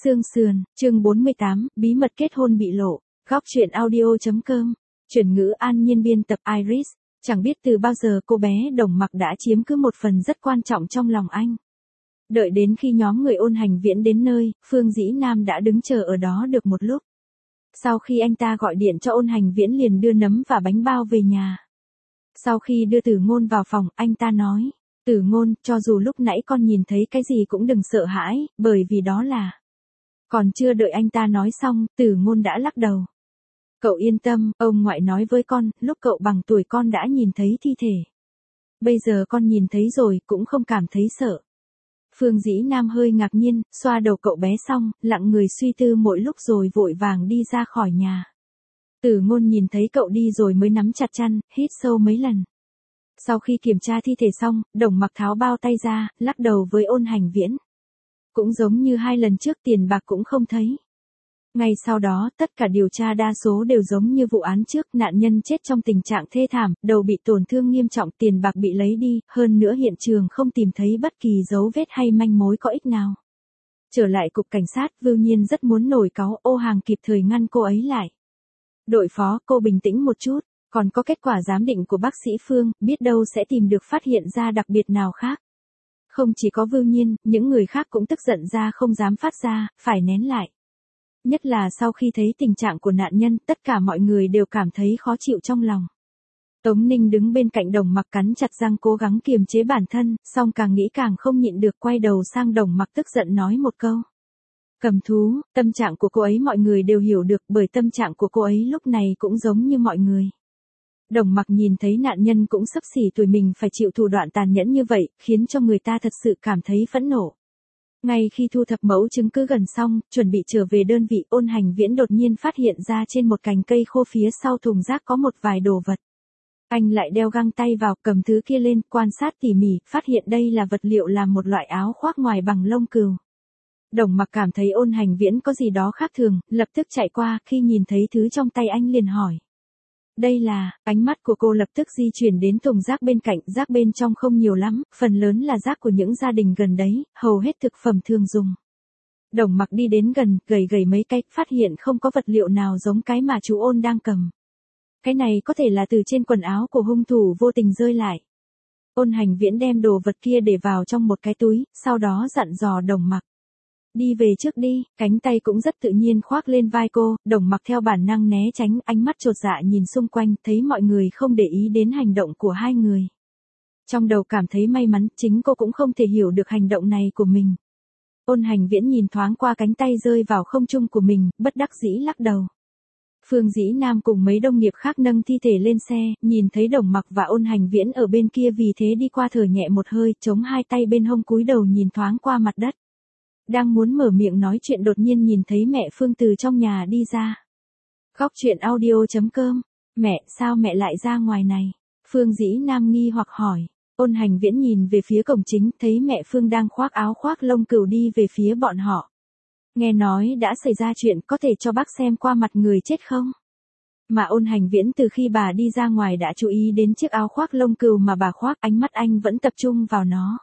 Xương sườn, chương 48, bí mật kết hôn bị lộ. Góc truyện audio.com. Chuyển ngữ An Nhiên biên tập Iris. Chẳng biết từ bao giờ cô bé Đồng Mặc đã chiếm cứ một phần rất quan trọng trong lòng anh. Đợi đến khi nhóm người Ôn Hành Viễn đến nơi, Phương Dĩ Nam đã đứng chờ ở đó được một lúc. Sau khi anh ta gọi điện cho Ôn Hành Viễn liền đưa nấm và bánh bao về nhà. Sau khi đưa Tử Ngôn vào phòng, anh ta nói, Tử Ngôn, cho dù lúc nãy con nhìn thấy cái gì cũng đừng sợ hãi, bởi vì đó là... Còn chưa đợi anh ta nói xong, Tử Ngôn đã lắc đầu. Cậu yên tâm, ông ngoại nói với con, lúc cậu bằng tuổi con đã nhìn thấy thi thể. Bây giờ con nhìn thấy rồi, cũng không cảm thấy sợ. Phương Dĩ Nam hơi ngạc nhiên, xoa đầu cậu bé xong, lặng người suy tư mỗi lúc rồi vội vàng đi ra khỏi nhà. Tử Ngôn nhìn thấy cậu đi rồi mới nắm chặt chăn, hít sâu mấy lần. Sau khi kiểm tra thi thể xong, Đồng Mặc tháo bao tay ra, lắc đầu với Ôn Hành Viễn. Cũng giống như 2 lần trước, tiền bạc cũng không thấy. Ngay sau đó, tất cả điều tra đa số đều giống như vụ án trước, nạn nhân chết trong tình trạng thê thảm, đầu bị tổn thương nghiêm trọng, tiền bạc bị lấy đi, hơn nữa hiện trường không tìm thấy bất kỳ dấu vết hay manh mối có ích nào. Trở lại cục cảnh sát, Vưu Nhiên rất muốn nổi cáu, Ô Hàng kịp thời ngăn cô ấy lại. Đội phó, cô bình tĩnh một chút, còn có kết quả giám định của bác sĩ Phương, biết đâu sẽ tìm được phát hiện ra đặc biệt nào khác. Không chỉ có Vưu Nhiên, những người khác cũng tức giận ra không dám phát ra, phải nén lại. Nhất là sau khi thấy tình trạng của nạn nhân, tất cả mọi người đều cảm thấy khó chịu trong lòng. Tống Ninh đứng bên cạnh Đồng Mặc cắn chặt răng cố gắng kiềm chế bản thân, song càng nghĩ càng không nhịn được, quay đầu sang Đồng Mặc tức giận nói một câu. Cầm thú, tâm trạng của cô ấy mọi người đều hiểu được, bởi tâm trạng của cô ấy lúc này cũng giống như mọi người. Đồng Mặc nhìn thấy nạn nhân cũng xấp xỉ tuổi mình phải chịu thủ đoạn tàn nhẫn như vậy, khiến cho người ta thật sự cảm thấy phẫn nộ. Ngay khi thu thập mẫu chứng cứ gần xong, chuẩn bị trở về đơn vị, Ôn Hành Viễn đột nhiên phát hiện ra trên một cành cây khô phía sau thùng rác có một vài đồ vật. Anh lại đeo găng tay vào, cầm thứ kia lên, quan sát tỉ mỉ, phát hiện đây là vật liệu làm một loại áo khoác ngoài bằng lông cừu. Đồng Mặc cảm thấy Ôn Hành Viễn có gì đó khác thường, lập tức chạy qua, khi nhìn thấy thứ trong tay anh liền hỏi. Đây là, ánh mắt của cô lập tức di chuyển đến thùng rác bên cạnh, rác bên trong không nhiều lắm, phần lớn là rác của những gia đình gần đấy, hầu hết thực phẩm thường dùng. Đồng Mặc đi đến gần, gầy mấy cái, phát hiện không có vật liệu nào giống cái mà chú Ôn đang cầm. Cái này có thể là từ trên quần áo của hung thủ vô tình rơi lại. Ôn Hành Viễn đem đồ vật kia để vào trong một cái túi, sau đó dặn dò Đồng Mặc. Đi về trước đi, cánh tay cũng rất tự nhiên khoác lên vai cô, Đồng Mặc theo bản năng né tránh, ánh mắt chột dạ nhìn xung quanh, thấy mọi người không để ý đến hành động của hai người. Trong đầu cảm thấy may mắn, chính cô cũng không thể hiểu được hành động này của mình. Ôn Hành Viễn nhìn thoáng qua cánh tay rơi vào không trung của mình, bất đắc dĩ lắc đầu. Phương Dĩ Nam cùng mấy đồng nghiệp khác nâng thi thể lên xe, nhìn thấy Đồng Mặc và Ôn Hành Viễn ở bên kia vì thế đi qua thở nhẹ một hơi, chống hai tay bên hông cúi đầu nhìn thoáng qua mặt đất. Đang muốn mở miệng nói chuyện đột nhiên nhìn thấy mẹ Phương từ trong nhà đi ra. Góc truyện audio.com. Mẹ, sao mẹ lại ra ngoài này? Phương Dĩ Nam nghi hoặc hỏi. Ôn Hành Viễn nhìn về phía cổng chính, thấy mẹ Phương đang khoác áo khoác lông cừu đi về phía bọn họ. Nghe nói đã xảy ra chuyện, có thể cho bác xem qua mặt người chết không? Mà Ôn Hành Viễn từ khi bà đi ra ngoài đã chú ý đến chiếc áo khoác lông cừu mà bà khoác, ánh mắt anh vẫn tập trung vào nó.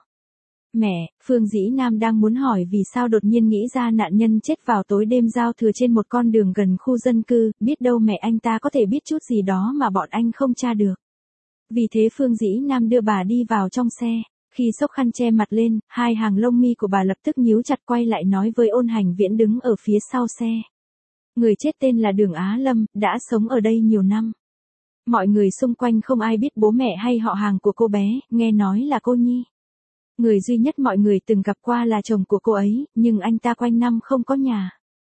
Mẹ, Phương Dĩ Nam đang muốn hỏi vì sao đột nhiên nghĩ ra nạn nhân chết vào tối đêm giao thừa trên một con đường gần khu dân cư, biết đâu mẹ anh ta có thể biết chút gì đó mà bọn anh không tra được. Vì thế Phương Dĩ Nam đưa bà đi vào trong xe, khi xốc khăn che mặt lên, hai hàng lông mi của bà lập tức nhíu chặt, quay lại nói với Ôn Hành Viễn đứng ở phía sau xe. Người chết tên là Đường Á Lâm, đã sống ở đây nhiều năm. Mọi người xung quanh không ai biết bố mẹ hay họ hàng của cô bé, nghe nói là cô Nhi. Người duy nhất mọi người từng gặp qua là chồng của cô ấy, nhưng anh ta quanh năm không có nhà.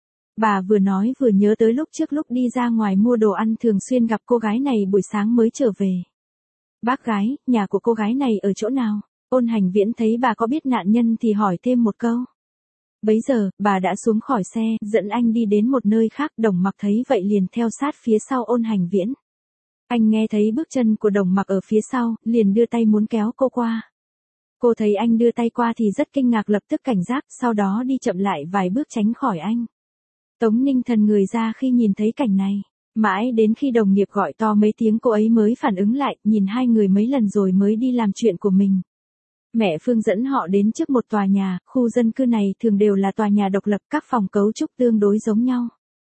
Bà vừa nói vừa nhớ tới lúc trước lúc đi ra ngoài mua đồ ăn thường xuyên gặp cô gái này buổi sáng mới trở về. Bác gái, nhà của cô gái này ở chỗ nào? Ôn Hành Viễn thấy bà có biết nạn nhân thì hỏi thêm một câu. Bấy giờ, bà đã xuống khỏi xe, dẫn anh đi đến một nơi khác, Đồng Mặc thấy vậy liền theo sát phía sau Ôn Hành Viễn. Anh nghe thấy bước chân của Đồng Mặc ở phía sau, liền đưa tay muốn kéo cô qua. Cô thấy anh đưa tay qua thì rất kinh ngạc, lập tức cảnh giác, sau đó đi chậm lại vài bước tránh khỏi anh. Tống Ninh thần người ra khi nhìn thấy cảnh này. Mãi đến khi đồng nghiệp gọi to mấy tiếng cô ấy mới phản ứng lại, nhìn hai người mấy lần rồi mới đi làm chuyện của mình. Mẹ Phương dẫn họ đến trước một tòa nhà, khu dân cư này thường đều là tòa nhà độc lập, các phòng cấu trúc tương đối giống nhau.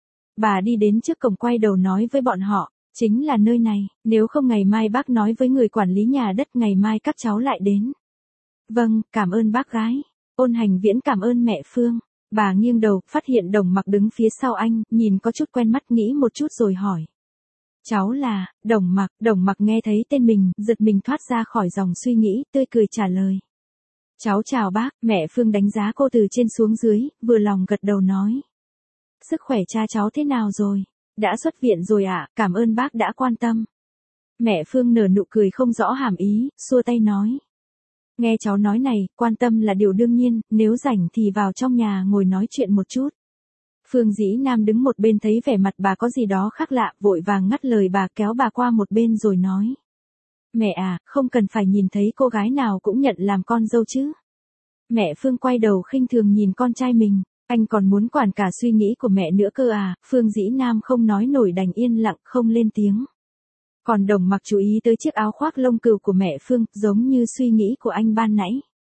Bà đi đến trước cổng quay đầu nói với bọn họ, chính là nơi này, nếu không ngày mai bác nói với người quản lý nhà đất ngày mai các cháu lại đến. Vâng, cảm ơn bác gái. Ôn Hành Viễn cảm ơn mẹ Phương. Bà nghiêng đầu, phát hiện Đồng Mặc đứng phía sau anh, nhìn có chút quen mắt, nghĩ một chút rồi hỏi. Cháu là, Đồng Mặc. Đồng Mặc nghe thấy tên mình, giật mình thoát ra khỏi dòng suy nghĩ, tươi cười trả lời. Cháu chào bác. Mẹ Phương đánh giá cô từ trên xuống dưới, vừa lòng gật đầu nói. Sức khỏe cha cháu thế nào rồi? Đã xuất viện rồi ạ, cảm ơn bác đã quan tâm. Mẹ Phương nở nụ cười không rõ hàm ý, xua tay nói. Nghe cháu nói này, quan tâm là điều đương nhiên, nếu rảnh thì vào trong nhà ngồi nói chuyện một chút. Phương Dĩ Nam đứng một bên thấy vẻ mặt bà có gì đó khác lạ, vội vàng ngắt lời bà, kéo bà qua một bên rồi nói. Mẹ à, không cần phải nhìn thấy cô gái nào cũng nhận làm con dâu chứ. Mẹ Phương quay đầu khinh thường nhìn con trai mình, anh còn muốn quản cả suy nghĩ của mẹ nữa cơ à. Phương Dĩ Nam không nói nổi đành yên lặng không lên tiếng. Còn Đồng Mặc chú ý tới chiếc áo khoác lông cừu của mẹ Phương, giống như suy nghĩ của anh ban nãy.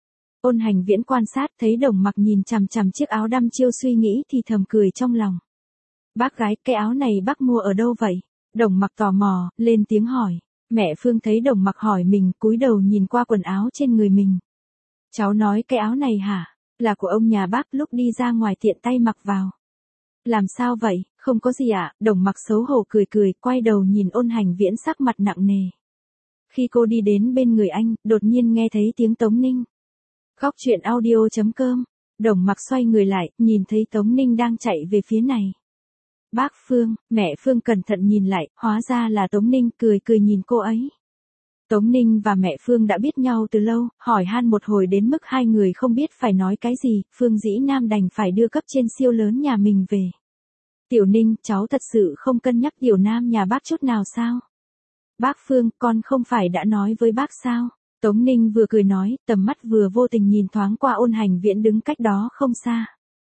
Ôn Hành Viễn quan sát thấy Đồng Mặc nhìn chằm chằm chiếc áo đăm chiêu suy nghĩ thì thầm cười trong lòng. Bác gái, cái áo này bác mua ở đâu vậy? Đồng Mặc tò mò, lên tiếng hỏi. Mẹ Phương thấy Đồng Mặc hỏi mình, cúi đầu nhìn qua quần áo trên người mình. Cháu nói cái áo này hả? Là của ông nhà bác, lúc đi ra ngoài tiện tay mặc vào. Làm sao vậy? Không có gì ạ. Đồng Mặc xấu hổ cười cười, quay đầu nhìn Ôn Hành Viễn sắc mặt nặng nề. Khi cô đi đến bên người anh, đột nhiên nghe thấy tiếng Tống Ninh. Góc truyện audio.com. Đồng Mặc xoay người lại, nhìn thấy Tống Ninh đang chạy về phía này. Bác Phương. Mẹ Phương cẩn thận nhìn lại, hóa ra là Tống Ninh, cười cười nhìn cô ấy. Tống Ninh và mẹ Phương đã biết nhau từ lâu, hỏi han một hồi đến mức hai người không biết phải nói cái gì, Phương Dĩ Nam đành phải đưa cấp trên siêu lớn nhà mình về. Tiểu Ninh, cháu thật sự không cân nhắc Tiểu Nam nhà bác chút nào sao? Bác Phương, con không phải đã nói với bác sao? Tống Ninh vừa cười nói, tầm mắt vừa vô tình nhìn thoáng qua Ôn Hành Viễn đứng cách đó không xa.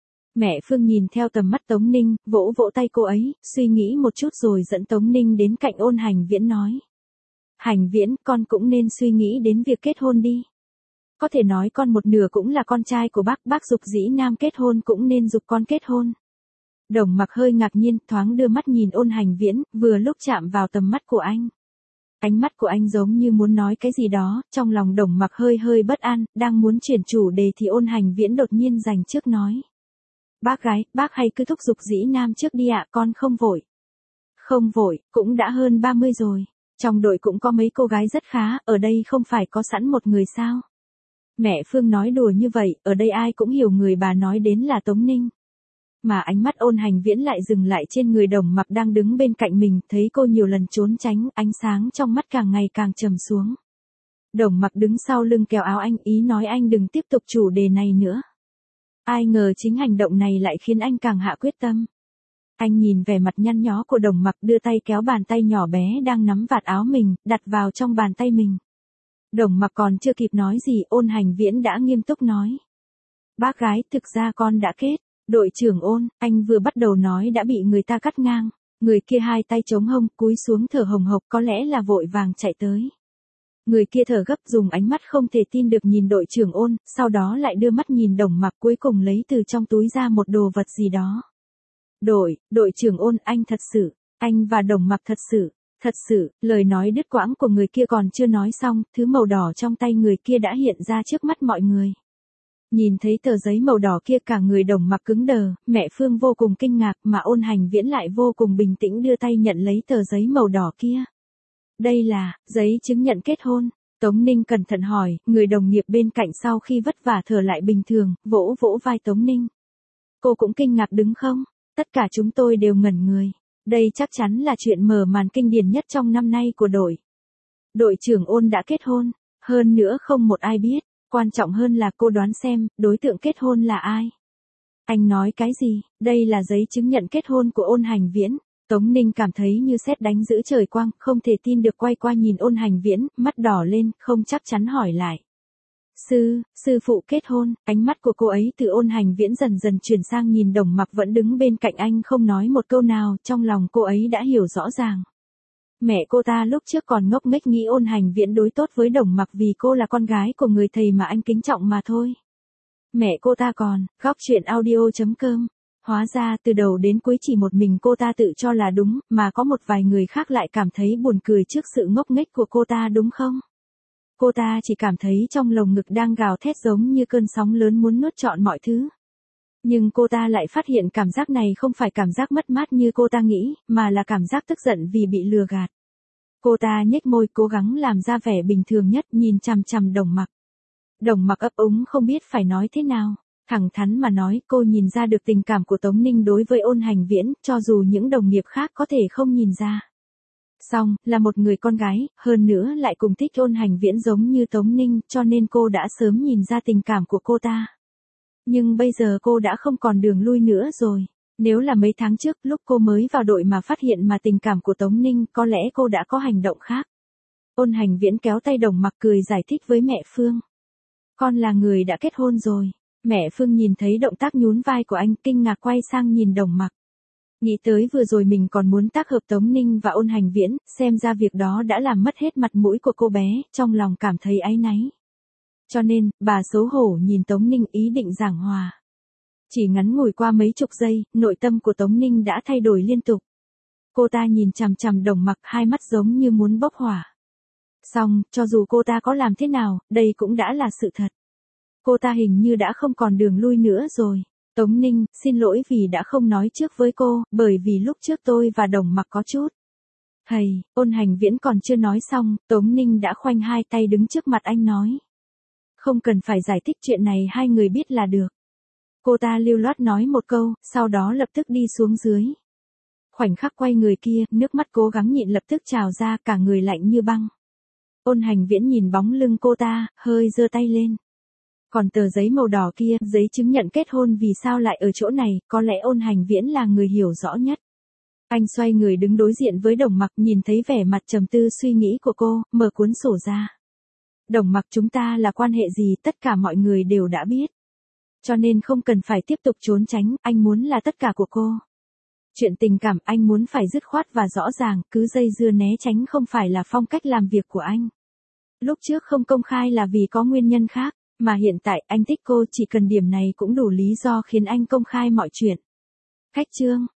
Mẹ Phương nhìn theo tầm mắt Tống Ninh, vỗ vỗ tay cô ấy, suy nghĩ một chút rồi dẫn Tống Ninh đến cạnh Ôn Hành Viễn nói. Hành Viễn, con cũng nên suy nghĩ đến việc kết hôn đi. Có thể nói con một nửa cũng là con trai của bác giục Dĩ Nam kết hôn cũng nên giục con kết hôn. Đồng Mặc hơi ngạc nhiên, thoáng đưa mắt nhìn Ôn Hành Viễn, vừa lúc chạm vào tầm mắt của anh. Ánh mắt của anh giống như muốn nói cái gì đó, trong lòng Đồng Mặc hơi hơi bất an, đang muốn chuyển chủ đề thì Ôn Hành Viễn đột nhiên giành trước nói. Bác gái, bác hay cứ thúc giục Dĩ Nam trước đi ạ, con không vội. Không vội, cũng đã hơn 30 rồi. Trong đội cũng có mấy cô gái rất khá, ở đây không phải có sẵn một người sao? Mẹ Phương nói đùa như vậy, ở đây ai cũng hiểu người bà nói đến là Tống Ninh. Mà ánh mắt Ôn Hành Viễn lại dừng lại trên người Đồng Mặc đang đứng bên cạnh mình, thấy cô nhiều lần trốn tránh, ánh sáng trong mắt càng ngày càng trầm xuống. Đồng Mặc đứng sau lưng kéo áo anh, ý nói anh đừng tiếp tục chủ đề này nữa. Ai ngờ chính hành động này lại khiến anh càng hạ quyết tâm. Anh nhìn vẻ mặt nhăn nhó của Đồng Mặc, đưa tay kéo bàn tay nhỏ bé đang nắm vạt áo mình, đặt vào trong bàn tay mình. Đồng Mặc còn chưa kịp nói gì, Ôn Hành Viễn đã nghiêm túc nói. Bác gái, thực ra con đã kết. Đội trưởng Ôn, anh vừa bắt đầu nói đã bị người ta cắt ngang. Người kia hai tay chống hông, cúi xuống thở hồng hộc, có lẽ là vội vàng chạy tới. Người kia thở gấp, dùng ánh mắt không thể tin được nhìn đội trưởng Ôn, sau đó lại đưa mắt nhìn Đồng Mặc, cuối cùng lấy từ trong túi ra một đồ vật gì đó. Đội trưởng Ôn, anh thật sự, anh và Đồng Mặc thật sự, lời nói đứt quãng của người kia còn chưa nói xong, thứ màu đỏ trong tay người kia đã hiện ra trước mắt mọi người. Nhìn thấy tờ giấy màu đỏ kia cả người Đồng Mặc cứng đờ, mẹ Phương vô cùng kinh ngạc mà Ôn Hành Viễn lại vô cùng bình tĩnh đưa tay nhận lấy tờ giấy màu đỏ kia. Đây là, giấy chứng nhận kết hôn. Tống Ninh cẩn thận hỏi, người đồng nghiệp bên cạnh sau khi vất vả thở lại bình thường, vỗ vỗ vai Tống Ninh. Cô cũng kinh ngạc đúng không? Tất cả chúng tôi đều ngẩn người. Đây chắc chắn là chuyện mở màn kinh điển nhất trong năm nay của đội. Đội trưởng Ôn đã kết hôn, hơn nữa không một ai biết, quan trọng hơn là cô đoán xem, đối tượng kết hôn là ai. Anh nói cái gì? Đây là giấy chứng nhận kết hôn của Ôn Hành Viễn. Tống Ninh cảm thấy như sét đánh giữa trời quang, không thể tin được quay qua nhìn Ôn Hành Viễn, mắt đỏ lên, không chắc chắn hỏi lại. Sư phụ kết hôn, ánh mắt của cô ấy từ Ôn Hành Viễn dần dần chuyển sang nhìn Đồng Mặc vẫn đứng bên cạnh anh không nói một câu nào, trong lòng cô ấy đã hiểu rõ ràng. Mẹ cô ta lúc trước còn ngốc nghếch nghĩ Ôn Hành Viễn đối tốt với Đồng Mặc vì cô là con gái của người thầy mà anh kính trọng mà thôi. Mẹ cô ta còn, góc chuyện audio.com. Hóa ra từ đầu đến cuối chỉ một mình cô ta tự cho là đúng, mà có một vài người khác lại cảm thấy buồn cười trước sự ngốc nghếch của cô ta đúng không? Cô ta chỉ cảm thấy trong lồng ngực đang gào thét giống như cơn sóng lớn muốn nuốt trọn mọi thứ. Nhưng cô ta lại phát hiện cảm giác này không phải cảm giác mất mát như cô ta nghĩ, mà là cảm giác tức giận vì bị lừa gạt. Cô ta nhếch môi cố gắng làm ra vẻ bình thường nhất nhìn chằm chằm Đồng Mặc. Đồng Mặc ấp úng không biết phải nói thế nào. Thẳng thắn mà nói cô nhìn ra được tình cảm của Tống Ninh đối với Ôn Hành Viễn, cho dù những đồng nghiệp khác có thể không nhìn ra. Xong, là một người con gái, hơn nữa lại cùng thích Ôn Hành Viễn giống như Tống Ninh, cho nên cô đã sớm nhìn ra tình cảm của cô ta. Nhưng bây giờ cô đã không còn đường lui nữa rồi. Nếu là mấy tháng trước lúc cô mới vào đội mà phát hiện mà tình cảm của Tống Ninh, có lẽ cô đã có hành động khác. Ôn Hành Viễn kéo tay Đồng Mặc cười giải thích với mẹ Phương. Con là người đã kết hôn rồi. Mẹ Phương nhìn thấy động tác nhún vai của anh kinh ngạc quay sang nhìn Đồng Mặc. Nghĩ tới vừa rồi mình còn muốn tác hợp Tống Ninh và Ôn Hành Viễn, xem ra việc đó đã làm mất hết mặt mũi của cô bé, trong lòng cảm thấy áy náy. Cho nên, bà xấu hổ nhìn Tống Ninh ý định giảng hòa. Chỉ ngắn ngủi qua mấy chục giây, nội tâm của Tống Ninh đã thay đổi liên tục. Cô ta nhìn chằm chằm Đồng Mặc, hai mắt giống như muốn bốc hỏa. Xong, cho dù cô ta có làm thế nào, đây cũng đã là sự thật. Cô ta hình như đã không còn đường lui nữa rồi. Tống Ninh, xin lỗi vì đã không nói trước với cô, bởi vì lúc trước tôi và Đồng Mặc có chút. Thầy, Ôn Hành Viễn còn chưa nói xong, Tống Ninh đã khoanh hai tay đứng trước mặt anh nói. Không cần phải giải thích chuyện này hai người biết là được. Cô ta lưu loát nói một câu, sau đó lập tức đi xuống dưới. Khoảnh khắc quay người kia, nước mắt cố gắng nhịn lập tức trào ra, cả người lạnh như băng. Ôn Hành Viễn nhìn bóng lưng cô ta, hơi giơ tay lên. Còn tờ giấy màu đỏ kia, giấy chứng nhận kết hôn vì sao lại ở chỗ này, có lẽ Ôn Hành Viễn là người hiểu rõ nhất. Anh xoay người đứng đối diện với Đồng Mặc, nhìn thấy vẻ mặt trầm tư suy nghĩ của cô, mở cuốn sổ ra. Đồng Mặc, chúng ta là quan hệ gì tất cả mọi người đều đã biết. Cho nên không cần phải tiếp tục trốn tránh, anh muốn là tất cả của cô. Chuyện tình cảm anh muốn phải dứt khoát và rõ ràng, cứ dây dưa né tránh không phải là phong cách làm việc của anh. Lúc trước không công khai là vì có nguyên nhân khác, mà hiện tại anh thích cô chỉ cần điểm này cũng đủ lý do khiến anh công khai mọi chuyện. Khách chương